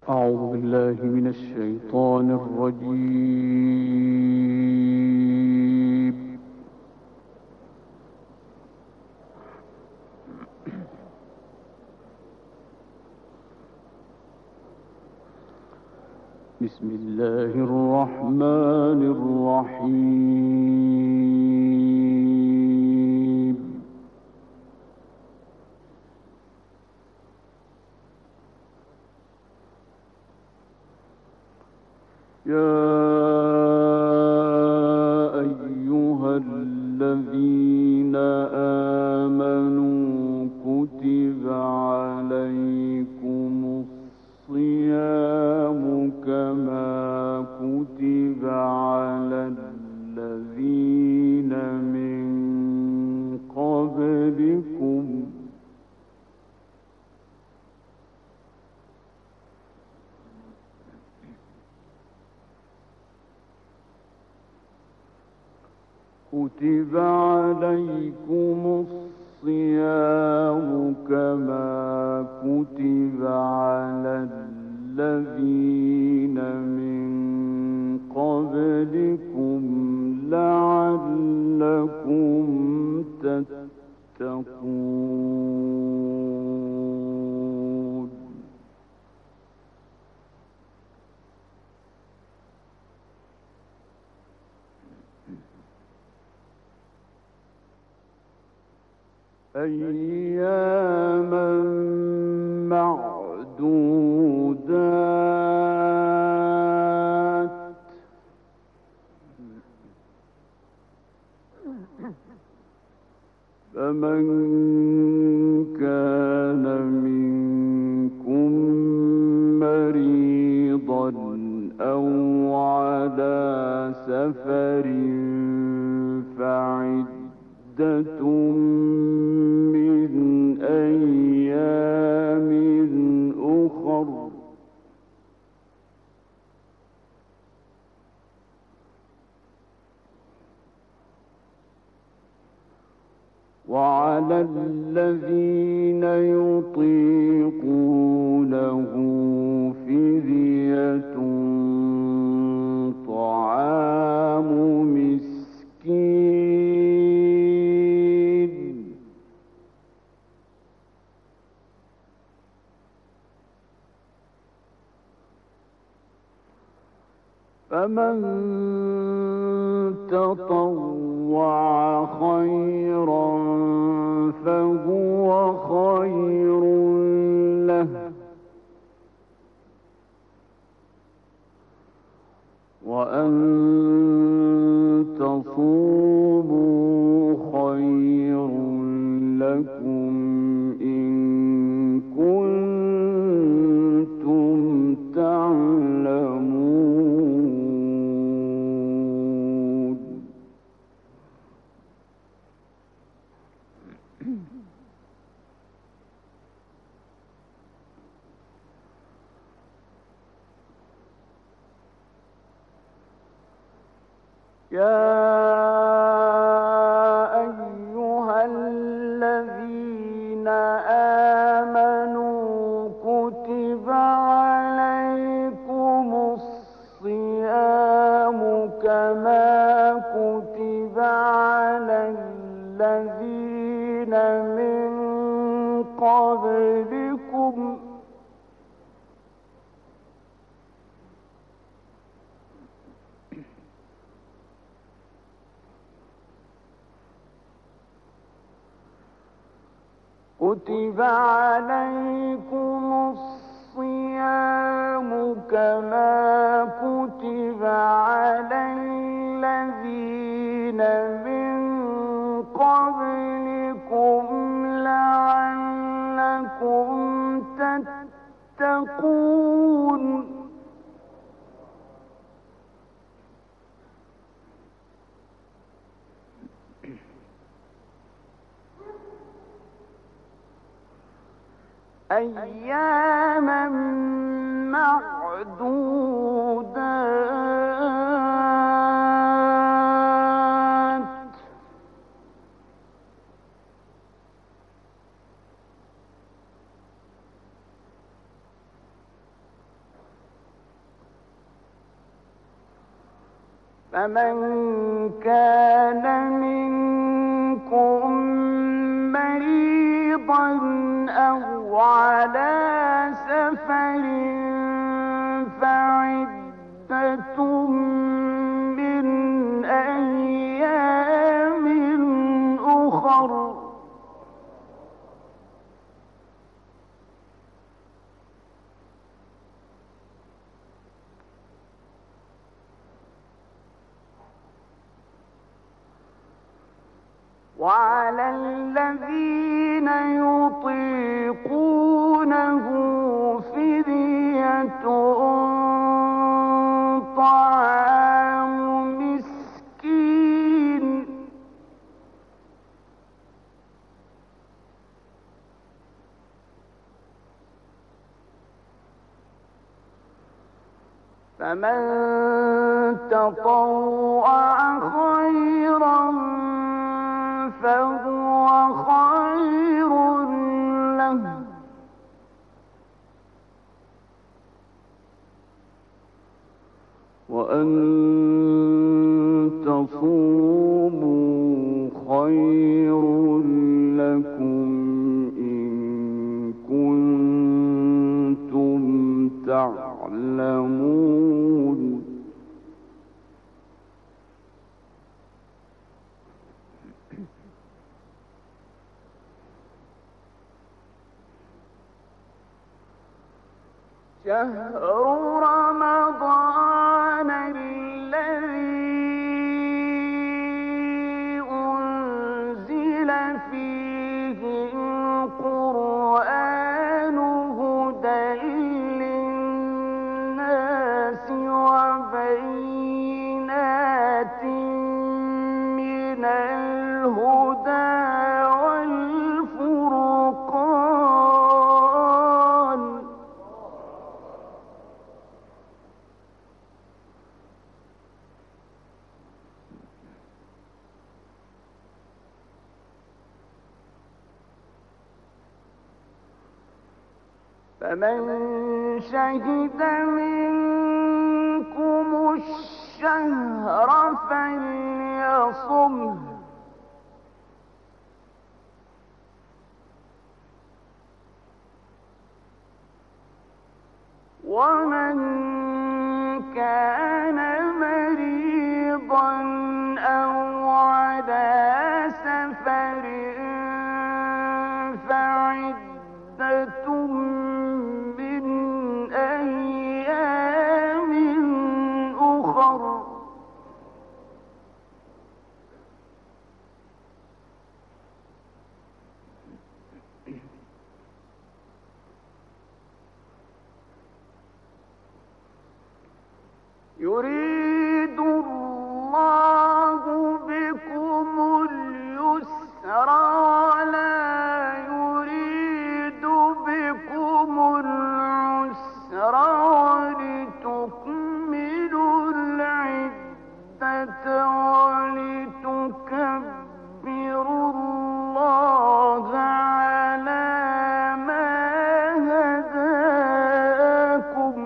أعوذ بالله من الشيطان الرجيم. بسم الله الرحمن الرحيم. يا أيها الذين آمنوا كتب عليكم الصيام كما كتب على الذين من قبلكم على الذين من قبلكم لعلكم تتقون. أياما معدودات، فمن كان منكم مريضا أو على سفر فعدة من أيام أخر، وعلى الذين يطيقونه فدية طعام مسكين، فمن تطوع خيرا فهو خير له، وأن تصوموا خير لكم إن كنتم تعلمون. يا أيها الذين آمنوا كتب عليكم الصيام كما كتب على الذين من قبلكم كتب عليكم الصيام كما كتب على الذين من قبلكم لعلكم تتقون. أياما معدودات، فمن كان منكم مريضا أو على سفر فعدة من أيام أخر وعلى الذين يطيقونه فدية طعام مسكين فمن تطوع خيرا فهو خير له وأن تصوموا خير لكم إن كنتم تعلمون شهر رمضان الذي أنزل فيه القرآن هدى للناس وبينات من الهدى والفرقان فمن شهد منكم الشهر فليصمه ومن كان مريضا أو على سفر فعدة من أيام أخر يريد الله بكم اليسر ولا يريد بكم العسر ولتكملوا العدة ولتكبروا الله على ما هداكم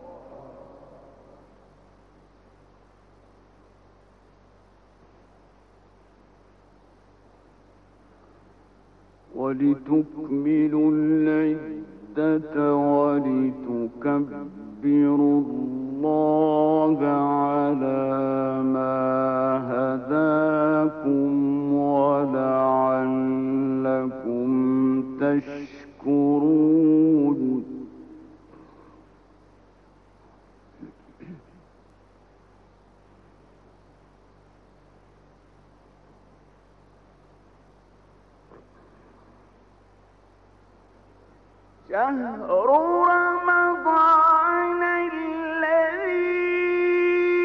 ولتكملوا العدة ولتكبروا الله على ما هداكم ولعلكم تشكرون شهر رمضان الذي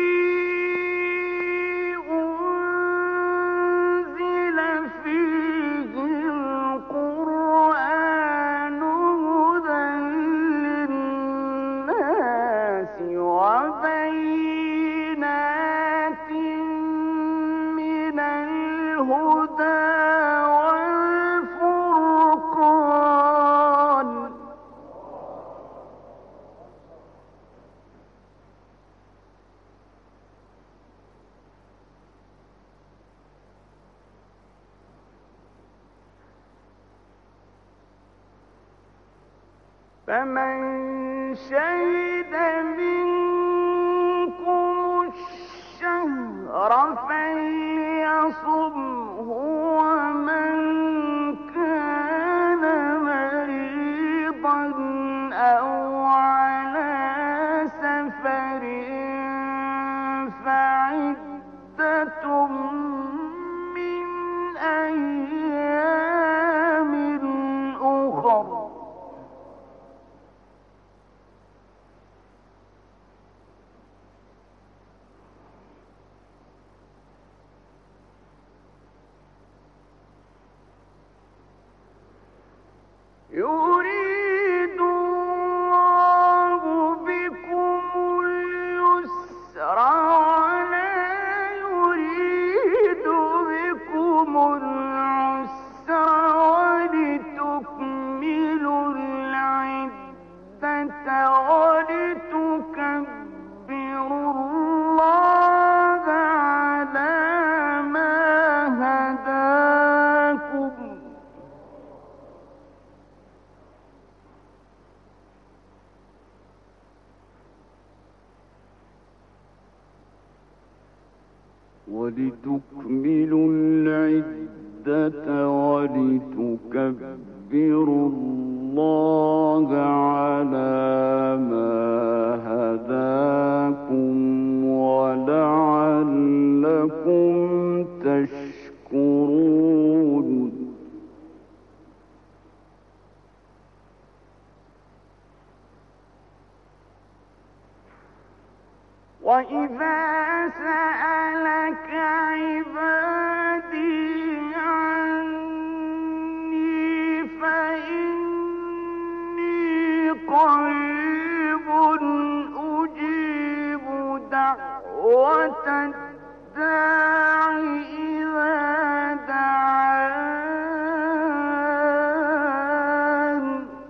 أنزل فيه القرآن هدى للناس وبينات من الهدى والفرقان فمن شهد منكم الشهر فليصمه ومن كان مريضا أو على سفر فعدة من أيام أخر. يريد الله بكم اليسر ولا يريد بكم العسر ولتكملوا العدة ولتكبروا الله على ما هداكم ولتكملوا العدة ولتكبروا الله على ما هداكم ولعلكم تشكرون. وإذا سألك عبادي عني فإني قريب أجيب دعوة الداع إذا دعان.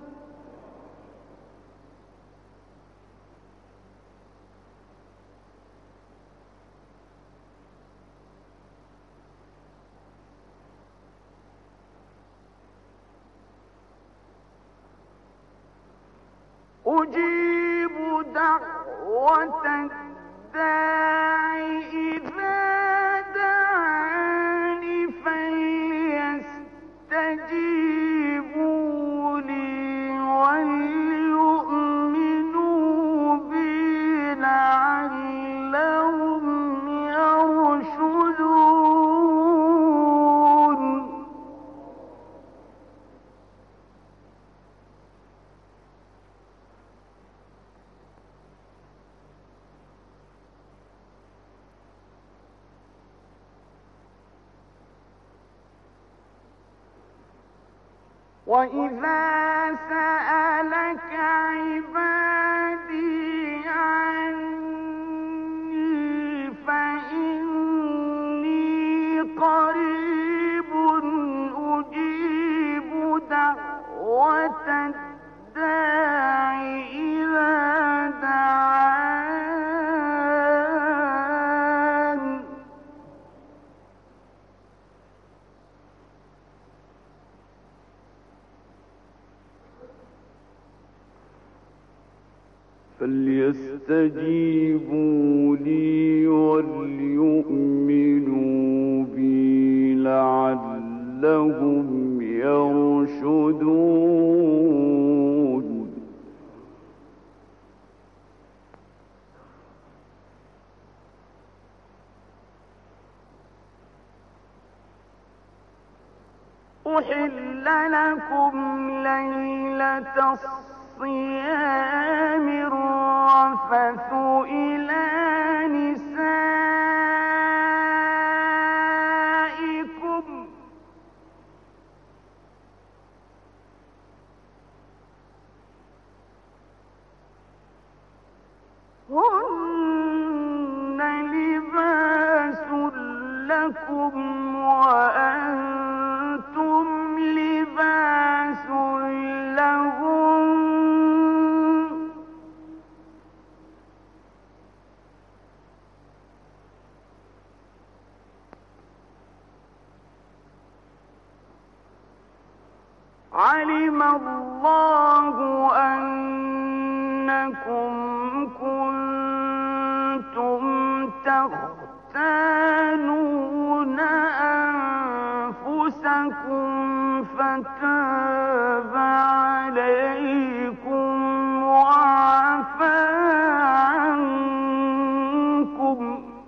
أجيب دعوة الداع إذا دعان فليستجيبوا لي وليؤمنوا بي لعلهم يرشدون. وإذا سألك عبادي عني فإني قريب أجيب دعوة الداع إذا دعان. فليستجيبوا لي وليؤمنوا بي لعلهم يرشدون. أحل لكم ليلة الصيام الرفث إلى نسائكم هن لباس لكم وأنتم لباس لهم علم الله أنكم كنتم تختانون أنفسكم فتاب عليكم وعفى عنكم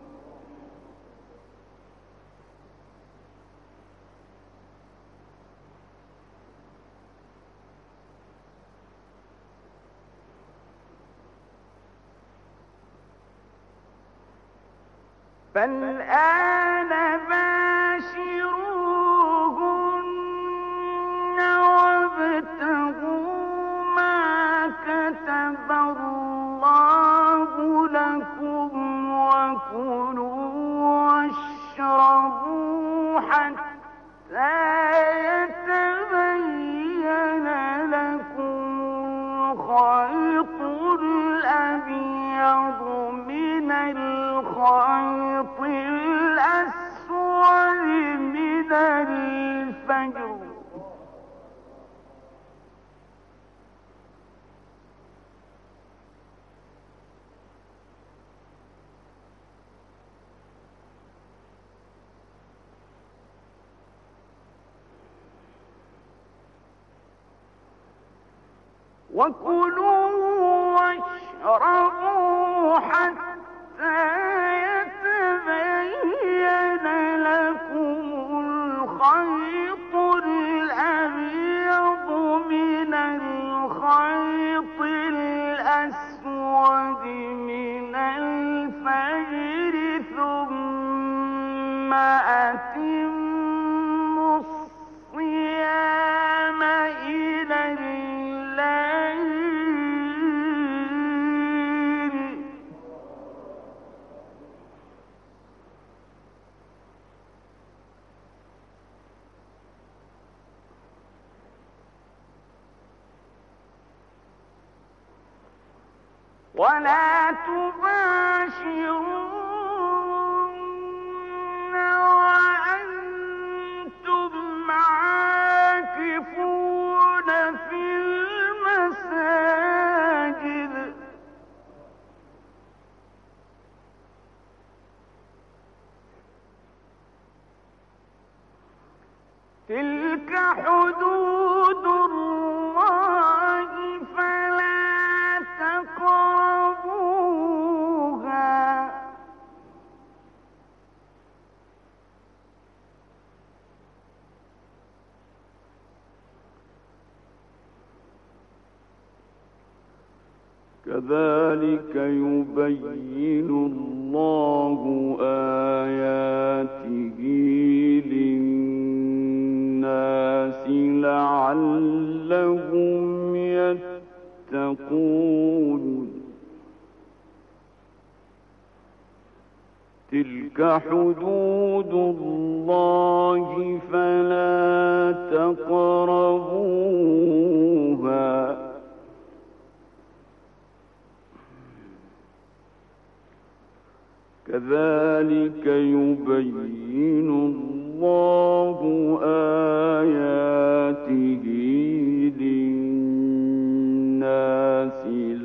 فالآن باشروهن وابتغوا ما كتب الله لكم وكلوا واشربوا حتى يتبين لكم الخيط الأبيض من الخيط الأسود من الفجر وكلوا واشربوا حتى يتبين لكم الخيط الأبيض من الخيط الأسود من الفجر ثم أتموا الصيام إلى الليل ولا تباشرون وأنتم عاكفون في المساجد تلك حدود الله فلا تقربوها كذلك يبين الله آياته للناس لعلهم يتقون تلك حدود الله فلا تقربوها كذلك يبين الله آياته للناس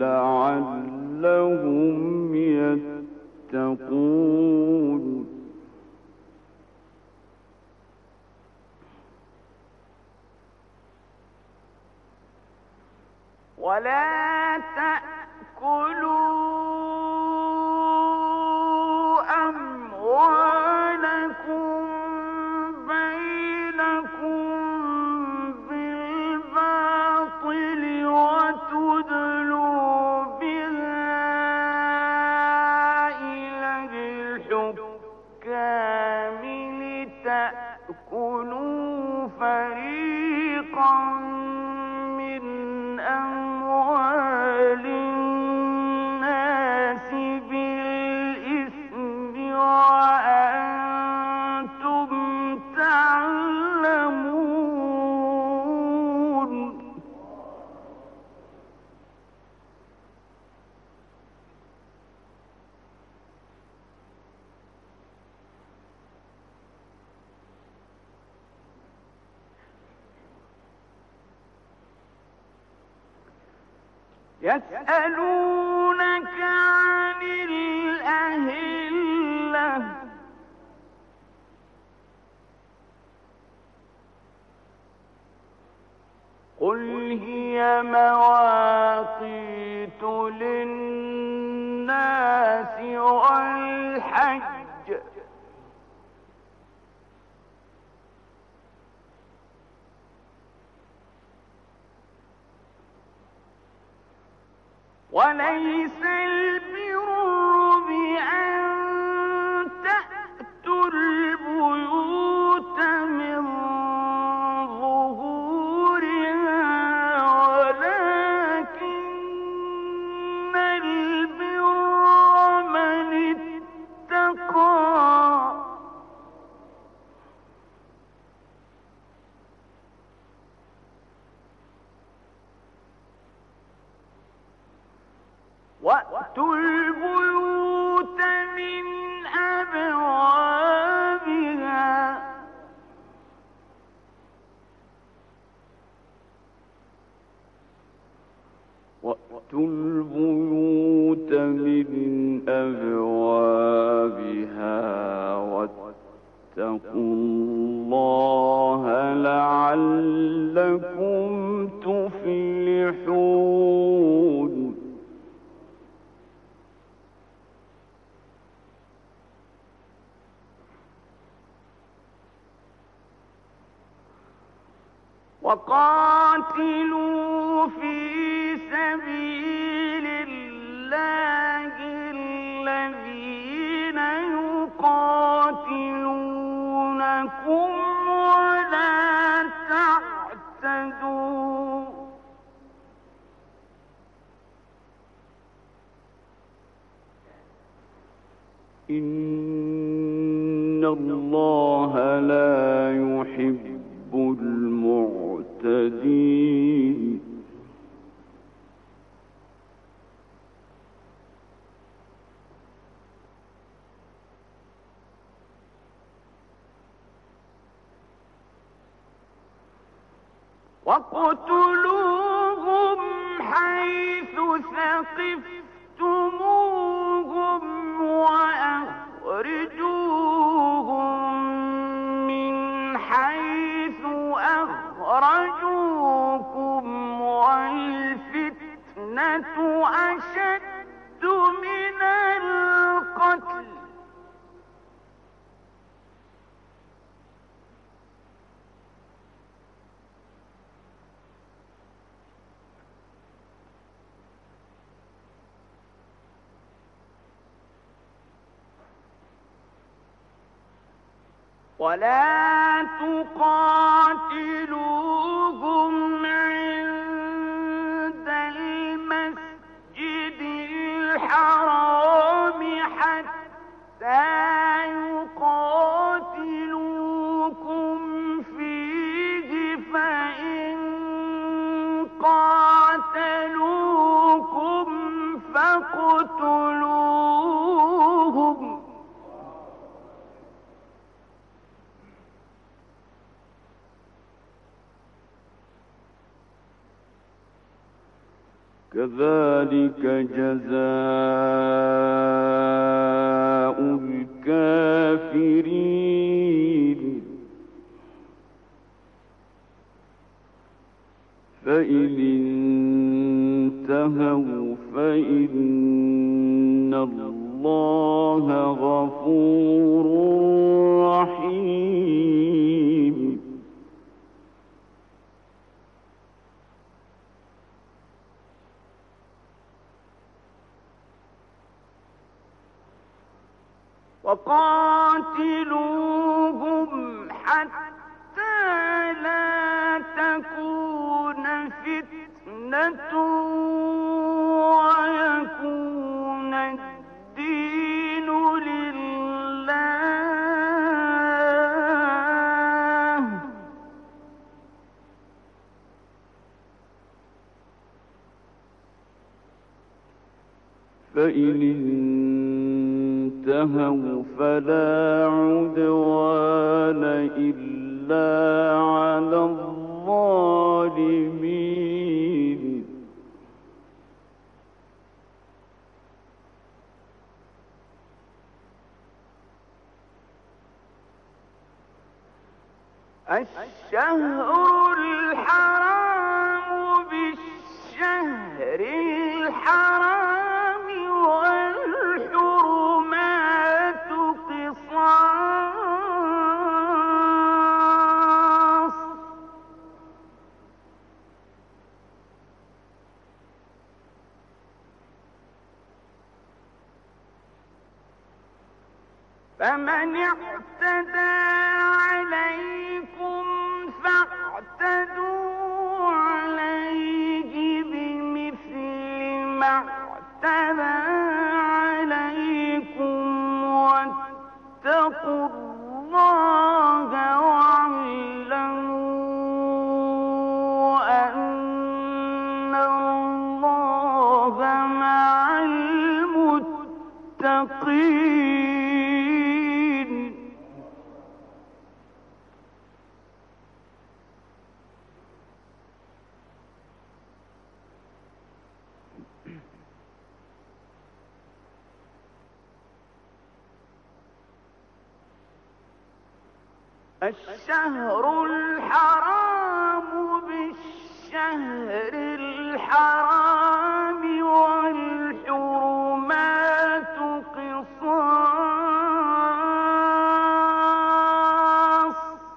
لعلهم يتقون ولا تأكلوا أموالكم بينكم بالباطل وتدلوا بها إلى الحكام لتأكلوا فريقا من أموال الناس يسألونك عن الأهلة قل هي مواقيت للناس والحج وليس البر بأن تأتوا البيوت من ظهورها ولكن البر من اتقى وأتوا البيوت من أبوابها وأتوا البيوت من أبوابها واتقوا الله لعلكم تفلحون وقاتلوا في سبيل الله الذين يقاتلونكم ولا تعتدوا إن الله لا يحب المعتدين واقتلوهم حيث ثقفتموهم وأخرجوهم من حيث أخرجوكم والفتنة أشد من القتل ولا تقاتلوهم عند المسجد الحرام حتى يقاتلوكم فيه فإن قاتلوكم فاقتلوهم كذلك جزاء الكافرين فإن انتهوا فإن الله غفور رحيم وقاتلوهم حتى لا تكون فتنة ويكون الدين لله فإن انتهوا فلا عدوان إلا على الظالمين الشهر الحرام بالشهر الحرام والحرمات قصاص فمن اعتدى عليكم فاعتدوا عليه بمثل ما اعتدى عليكم واتقوا الله واعلموا أن الله مع المتقين. الشهر الحرام بالشهر الحرام والحرمات قصاص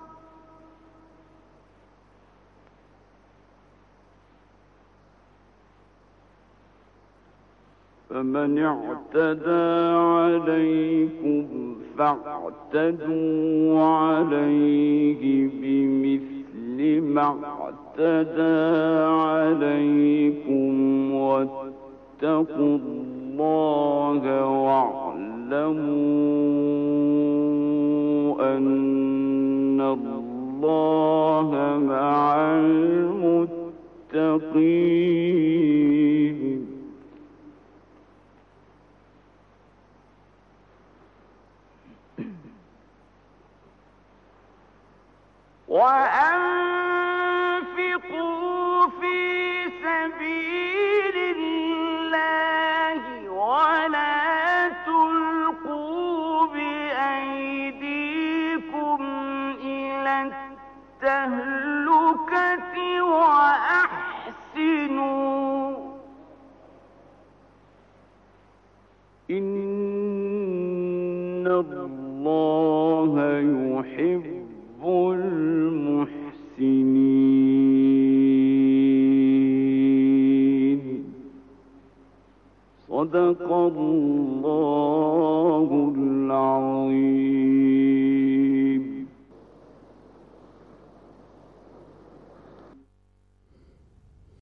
فمن اعتدى عليكم فاعتدوا عليه بمثل ما اعتدى عليكم واتقوا الله واعلموا أن الله مع المتقين. وأنفقوا في سبيل الله ولا تلقوا بأيديكم إلى التهلكة وأحسنوا إن الله يحب المحسنين. صدق الله العظيم.